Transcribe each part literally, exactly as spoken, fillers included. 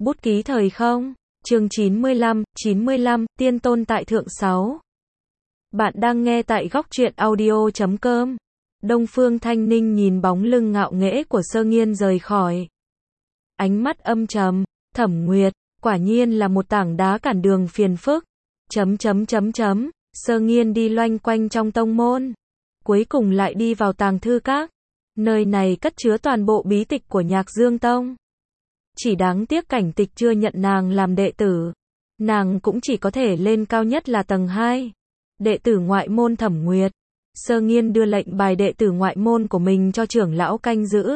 Bút ký thời không, chương chín mươi lăm, chín mươi lăm, tiên tôn tại thượng sáu. Bạn đang nghe tại góc truyện audio chấm com. Đông Phương Thanh Ninh nhìn bóng lưng ngạo nghễ của Sơ Nghiên rời khỏi. Ánh mắt âm trầm, Thẩm Nguyệt, quả nhiên là một tảng đá cản đường phiền phức. Chấm chấm chấm chấm, Sơ Nghiên đi loanh quanh trong tông môn. Cuối cùng lại đi vào tàng thư các. Nơi này cất chứa toàn bộ bí tịch của Nhạc Dương Tông. Chỉ đáng tiếc Cảnh Tịch chưa nhận nàng làm đệ tử. Nàng cũng chỉ có thể lên cao nhất là tầng hai. Đệ tử ngoại môn Thẩm Nguyệt. Sơ Nghiên đưa lệnh bài đệ tử ngoại môn của mình cho trưởng lão canh giữ.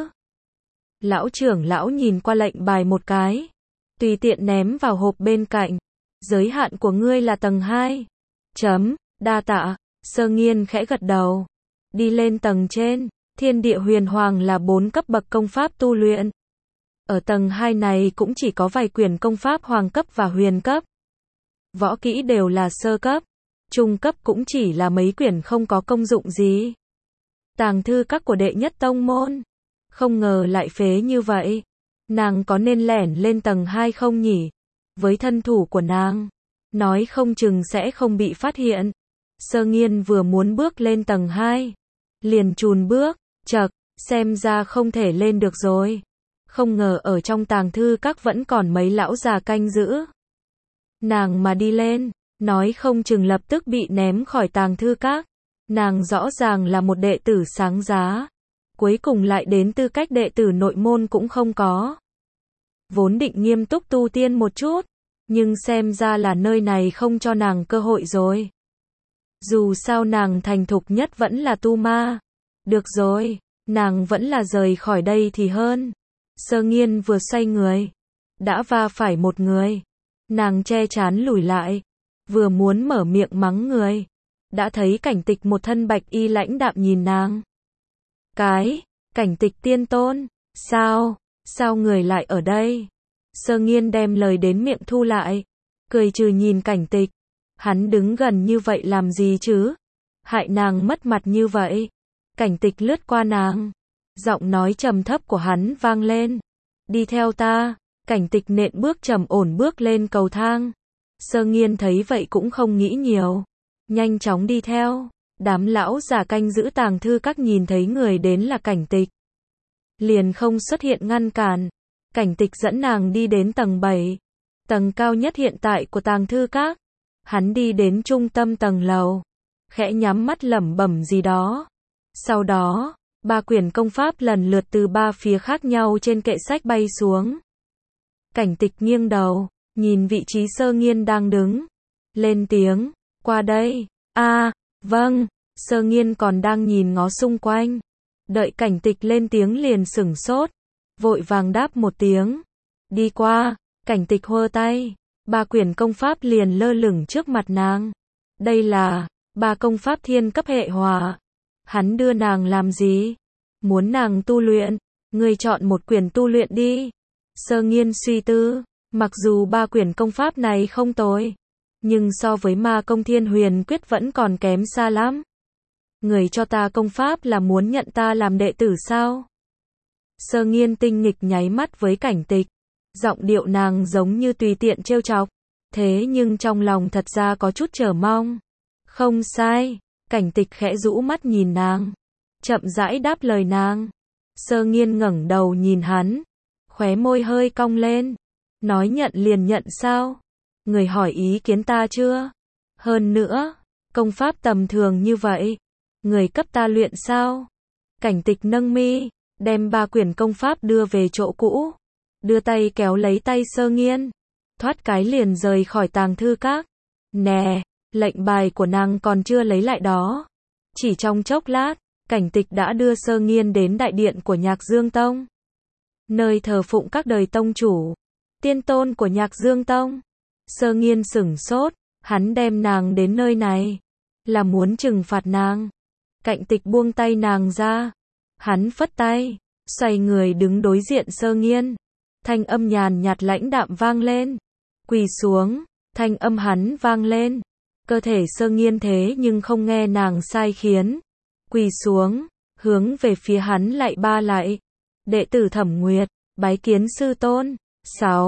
Lão trưởng lão nhìn qua lệnh bài một cái. Tùy tiện ném vào hộp bên cạnh. Giới hạn của ngươi là tầng hai. Chấm, đa tạ. Sơ Nghiên khẽ gật đầu. Đi lên tầng trên. Thiên địa huyền hoàng là bốn cấp bậc công pháp tu luyện. Ở tầng hai này cũng chỉ có vài quyển công pháp hoàng cấp và huyền cấp. Võ kỹ đều là sơ cấp. Trung cấp cũng chỉ là mấy quyển không có công dụng gì. Tàng thư các của đệ nhất tông môn. Không ngờ lại phế như vậy. Nàng có nên lẻn lên tầng hai không nhỉ? Với thân thủ của nàng, nói không chừng sẽ không bị phát hiện. Sơ Nghiên vừa muốn bước lên tầng hai. Liền chùn bước, chậc, xem ra không thể lên được rồi. Không ngờ ở trong tàng thư các vẫn còn mấy lão già canh giữ. Nàng mà đi lên, nói không chừng lập tức bị ném khỏi tàng thư các. Nàng rõ ràng là một đệ tử sáng giá. Cuối cùng lại đến tư cách đệ tử nội môn cũng không có. Vốn định nghiêm túc tu tiên một chút. Nhưng xem ra là nơi này không cho nàng cơ hội rồi. Dù sao nàng thành thục nhất vẫn là tu ma. Được rồi, nàng vẫn là rời khỏi đây thì hơn. Sơ Nghiên vừa xoay người. Đã va phải một người. Nàng che chán lùi lại. Vừa muốn mở miệng mắng người. Đã thấy Cảnh Tịch một thân bạch y lãnh đạm nhìn nàng. Cái, Cảnh Tịch tiên tôn. Sao, sao người lại ở đây? Sơ Nghiên đem lời đến miệng thu lại. Cười trừ nhìn Cảnh Tịch. Hắn đứng gần như vậy làm gì chứ? Hại nàng mất mặt như vậy. Cảnh Tịch lướt qua nàng. Giọng nói trầm thấp của hắn vang lên. Đi theo ta. Cảnh Tịch nện bước trầm ổn bước lên cầu thang. Sơ Nghiên thấy vậy cũng không nghĩ nhiều. Nhanh chóng đi theo. Đám lão già canh giữ tàng thư các nhìn thấy người đến là Cảnh Tịch. Liền không xuất hiện ngăn cản. Cảnh Tịch dẫn nàng đi đến tầng bảy. Tầng cao nhất hiện tại của tàng thư các. Hắn đi đến trung tâm tầng lầu. Khẽ nhắm mắt lẩm bẩm gì đó. Sau đó, ba quyển công pháp lần lượt từ ba phía khác nhau trên kệ sách bay xuống. Cảnh Tịch nghiêng đầu, nhìn vị trí Sơ Nghiên đang đứng. Lên tiếng, qua đây. A, à, vâng. Sơ Nghiên còn đang nhìn ngó xung quanh. Đợi Cảnh Tịch lên tiếng liền sửng sốt. Vội vàng đáp một tiếng. Đi qua. Cảnh Tịch hơ tay. Ba quyển công pháp liền lơ lửng trước mặt nàng. Đây là ba công pháp thiên cấp hệ hỏa. Hắn đưa nàng làm gì? Muốn nàng tu luyện. Ngươi chọn một quyển tu luyện đi. Sơ Nghiên suy tư. Mặc dù ba quyển công pháp này không tồi. Nhưng so với ma công thiên huyền quyết vẫn còn kém xa lắm. Người cho ta công pháp là muốn nhận ta làm đệ tử sao? Sơ Nghiên tinh nghịch nháy mắt với Cảnh Tịch. Giọng điệu nàng giống như tùy tiện trêu chọc. Thế nhưng trong lòng thật ra có chút chờ mong. Không sai. Cảnh Tịch khẽ rũ mắt nhìn nàng. Chậm rãi đáp lời nàng. Sơ Nghiên ngẩng đầu nhìn hắn. Khóe môi hơi cong lên. Nói nhận liền nhận sao? Người hỏi ý kiến ta chưa? Hơn nữa, công pháp tầm thường như vậy. Người cấp ta luyện sao? Cảnh Tịch nâng mi. Đem ba quyển công pháp đưa về chỗ cũ. Đưa tay kéo lấy tay Sơ Nghiên. Thoát cái liền rời khỏi tàng thư các. Nè, lệnh bài của nàng còn chưa lấy lại đó. Chỉ trong chốc lát, Cảnh Tịch đã đưa Sơ Nghiên đến đại điện của Nhạc Dương Tông. Nơi thờ phụng các đời tông chủ. Tiên tôn của Nhạc Dương Tông. Sơ Nghiên sửng sốt. Hắn đem nàng đến nơi này. Là muốn trừng phạt nàng. Cảnh Tịch buông tay nàng ra. Hắn phất tay. Xoay người đứng đối diện Sơ Nghiên. Thanh âm nhàn nhạt lãnh đạm vang lên. Quỳ xuống. Thanh âm hắn vang lên. Cơ thể Sơ Nghiên thế nhưng không nghe nàng sai khiến. Quỳ xuống. Hướng về phía hắn lạy ba lạy. Đệ tử Thẩm Nguyệt. Bái kiến sư tôn. sáu.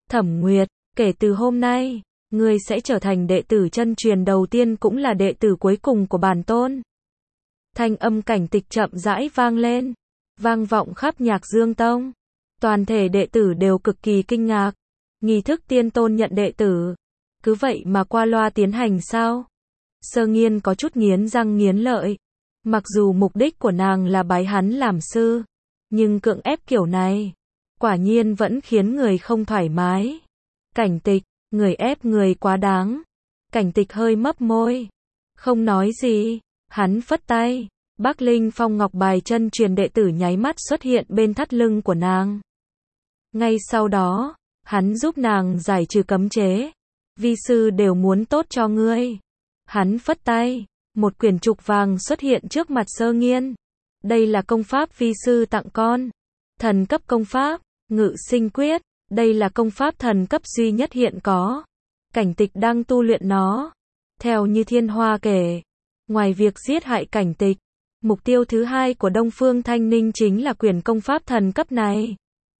Thẩm Nguyệt, kể từ hôm nay, ngươi sẽ trở thành đệ tử chân truyền đầu tiên cũng là đệ tử cuối cùng của bản tôn. Thanh âm Cảnh Tịch chậm rãi vang lên, vang vọng khắp Nhạc Dương Tông. Toàn thể đệ tử đều cực kỳ kinh ngạc. Nghi thức tiên tôn nhận đệ tử, cứ vậy mà qua loa tiến hành sao? Sơ Nghiên có chút nghiến răng nghiến lợi. Mặc dù mục đích của nàng là bái hắn làm sư, nhưng cưỡng ép kiểu này, quả nhiên vẫn khiến người không thoải mái. Cảnh Tịch, người ép người quá đáng. Cảnh Tịch hơi mấp môi, không nói gì. Hắn phất tay, Bắc Linh Phong ngọc bài chân truyền đệ tử nháy mắt xuất hiện bên thắt lưng của nàng. Ngay sau đó, hắn giúp nàng giải trừ cấm chế. Vi sư đều muốn tốt cho ngươi. Hắn phất tay, một quyển trục vàng xuất hiện trước mặt Sơ Nghiên. Đây là công pháp vi sư tặng con. Thần cấp công pháp, Ngự Sinh Quyết. Đây là công pháp thần cấp duy nhất hiện có. Cảnh Tịch đang tu luyện nó. Theo như Thiên Hoa kể, ngoài việc giết hại Cảnh Tịch, mục tiêu thứ hai của Đông Phương Thanh Ninh chính là quyển công pháp thần cấp này.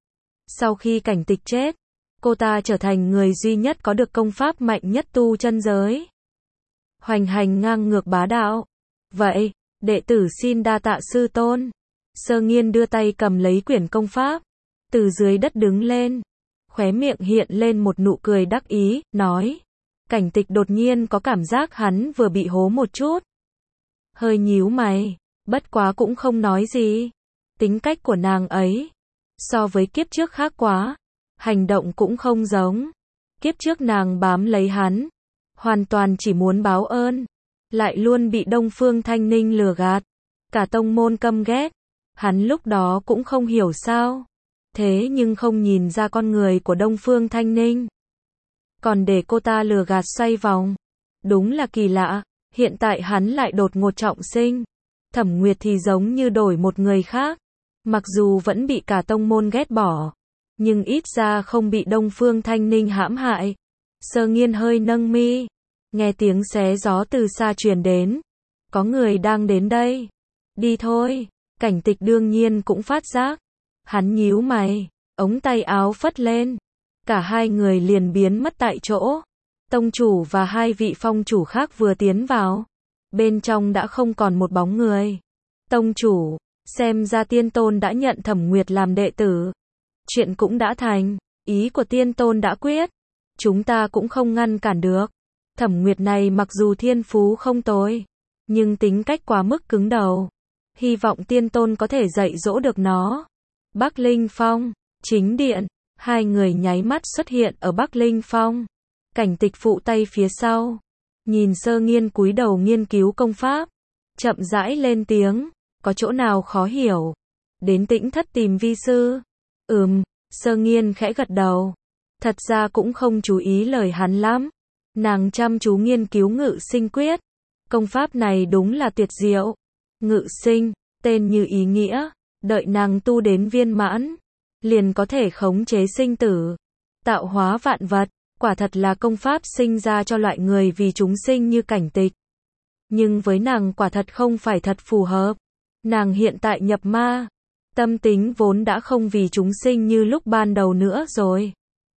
Sau khi Cảnh Tịch chết, cô ta trở thành người duy nhất có được công pháp mạnh nhất tu chân giới. Hoành hành ngang ngược bá đạo. Vậy, đệ tử xin đa tạ sư tôn. Sơ Nghiên đưa tay cầm lấy quyển công pháp, từ dưới đất đứng lên, khóe miệng hiện lên một nụ cười đắc ý, nói. Cảnh Tịch đột nhiên có cảm giác hắn vừa bị hố một chút. Hơi nhíu mày, bất quá cũng không nói gì. Tính cách của nàng ấy, so với kiếp trước khác quá. Hành động cũng không giống. Kiếp trước nàng bám lấy hắn, hoàn toàn chỉ muốn báo ơn, lại luôn bị Đông Phương Thanh Ninh lừa gạt. Cả tông môn căm ghét. Hắn lúc đó cũng không hiểu sao. Thế nhưng không nhìn ra con người của Đông Phương Thanh Ninh. Còn để cô ta lừa gạt xoay vòng. Đúng là kỳ lạ. Hiện tại hắn lại đột ngột trọng sinh. Thẩm Nguyệt thì giống như đổi một người khác. Mặc dù vẫn bị cả tông môn ghét bỏ, nhưng ít ra không bị Đông Phương Thanh Ninh hãm hại. Sơ Nghiên hơi nâng mi, nghe tiếng xé gió từ xa truyền đến. Có người đang đến đây. Đi thôi. Cảnh Tịch đương nhiên cũng phát giác. Hắn nhíu mày, ống tay áo phất lên. Cả hai người liền biến mất tại chỗ. Tông chủ và hai vị phong chủ khác vừa tiến vào. Bên trong đã không còn một bóng người. Tông chủ, xem ra tiên tôn đã nhận Thẩm Nguyệt làm đệ tử. Chuyện cũng đã thành, ý của tiên tôn đã quyết. Chúng ta cũng không ngăn cản được. Thẩm Nguyệt này mặc dù thiên phú không tồi, nhưng tính cách quá mức cứng đầu. Hy vọng tiên tôn có thể dạy dỗ được nó. Bắc Linh Phong, chính điện, hai người nháy mắt xuất hiện ở Bắc Linh Phong. Cảnh Tịch phụ tay phía sau, nhìn Sơ Nghiên cúi đầu nghiên cứu công pháp, chậm rãi lên tiếng, có chỗ nào khó hiểu, đến Tĩnh Thất tìm vi sư. Ừm, Sơ Nghiên khẽ gật đầu, thật ra cũng không chú ý lời hắn lắm. Nàng chăm chú nghiên cứu Ngự Sinh Quyết, công pháp này đúng là tuyệt diệu. Ngự sinh, tên như ý nghĩa, đợi nàng tu đến viên mãn, liền có thể khống chế sinh tử, tạo hóa vạn vật. Quả thật là công pháp sinh ra cho loại người vì chúng sinh như Cảnh Tịch. Nhưng với nàng quả thật không phải thật phù hợp. Nàng hiện tại nhập ma, tâm tính vốn đã không vì chúng sinh như lúc ban đầu nữa rồi.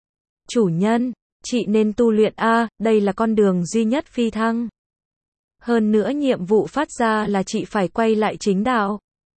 Chủ nhân, chị nên tu luyện a, đây là con đường duy nhất phi thăng. Hơn nữa nhiệm vụ phát ra là chị phải quay lại chính đạo.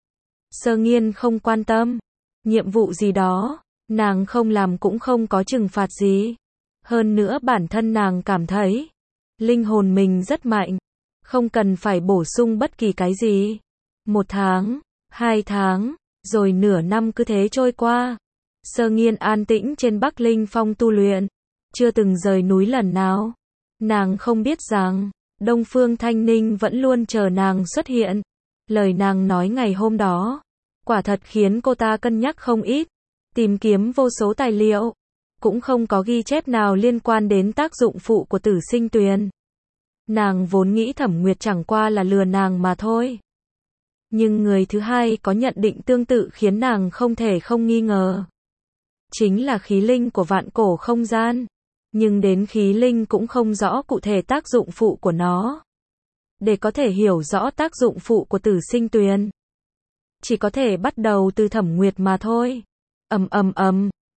Sơ Nghiên không quan tâm. Nhiệm vụ gì đó, nàng không làm cũng không có trừng phạt gì. Hơn nữa bản thân nàng cảm thấy, linh hồn mình rất mạnh, không cần phải bổ sung bất kỳ cái gì. Một tháng, hai tháng, rồi nửa năm cứ thế trôi qua. Sơ Nghiên an tĩnh trên Bắc Linh Phong tu luyện, chưa từng rời núi lần nào. Nàng không biết rằng, Đông Phương Thanh Ninh vẫn luôn chờ nàng xuất hiện. Lời nàng nói ngày hôm đó, quả thật khiến cô ta cân nhắc không ít, tìm kiếm vô số tài liệu. Cũng không có ghi chép nào liên quan đến tác dụng phụ của Tử Sinh Tuyền. Nàng vốn nghĩ Thẩm Nguyệt chẳng qua là lừa nàng mà thôi. Nhưng người thứ hai có nhận định tương tự khiến nàng không thể không nghi ngờ. Chính là khí linh của vạn cổ không gian. Nhưng đến khí linh cũng không rõ cụ thể tác dụng phụ của nó. Để có thể hiểu rõ tác dụng phụ của Tử Sinh Tuyền, chỉ có thể bắt đầu từ Thẩm Nguyệt mà thôi. Ầm ầm ầm,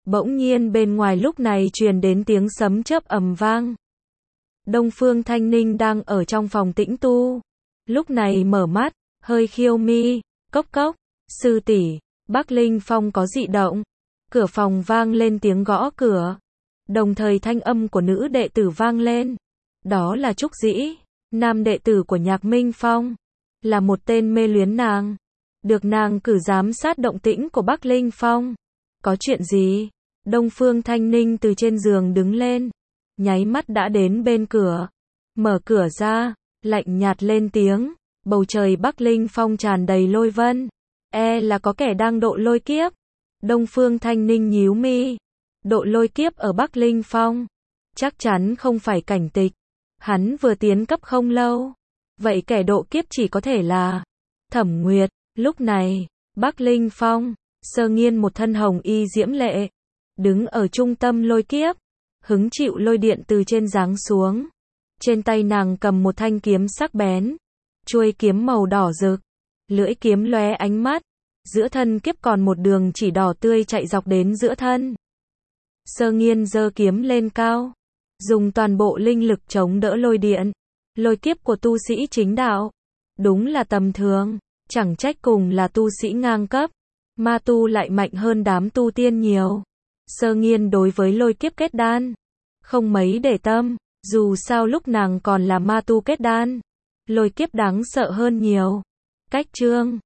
Bỗng nhiên bên ngoài lúc này truyền đến tiếng sấm chớp ầm vang. Đông Phương Thanh Ninh đang ở trong phòng tĩnh tu. Lúc này mở mắt, hơi khiêu mi, cốc cốc, sư tỷ, Bắc Linh Phong có dị động. Cửa phòng vang lên tiếng gõ cửa. Đồng thời thanh âm của nữ đệ tử vang lên. Đó là Trúc Dĩ, nam đệ tử của Nhạc Minh Phong. Là một tên mê luyến nàng. Được nàng cử giám sát động tĩnh của Bắc Linh Phong. Có chuyện gì? Đông Phương Thanh Ninh từ trên giường đứng lên. Nháy mắt đã đến bên cửa. Mở cửa ra, lạnh nhạt lên tiếng. Bầu trời Bắc Linh Phong tràn đầy lôi vân. E là có kẻ đang độ lôi kiếp. Đông Phương Thanh Ninh nhíu mi. Độ lôi kiếp ở Bắc Linh Phong. Chắc chắn không phải Cảnh Tịch. Hắn vừa tiến cấp không lâu. Vậy kẻ độ kiếp chỉ có thể là Thẩm Nguyệt. Lúc này, Bắc Linh Phong, Sơ Nghiên một thân hồng y diễm lệ. Đứng ở trung tâm lôi kiếp. Hứng chịu lôi điện từ trên giáng xuống. Trên tay nàng cầm một thanh kiếm sắc bén. Chuôi kiếm màu đỏ rực. Lưỡi kiếm lóe ánh mắt. Giữa thân kiếp còn một đường chỉ đỏ tươi chạy dọc đến giữa thân. Sơ Nghiên giơ kiếm lên cao. Dùng toàn bộ linh lực chống đỡ lôi điện. Lôi kiếp của tu sĩ chính đạo. Đúng là tầm thường. Chẳng trách cùng là tu sĩ ngang cấp. Ma tu lại mạnh hơn đám tu tiên nhiều. Sơ Nghiên đối với lôi kiếp kết đan. Không mấy để tâm. Dù sao lúc nàng còn là ma tu kết đan. Lôi kiếp đáng sợ hơn nhiều. Cách chương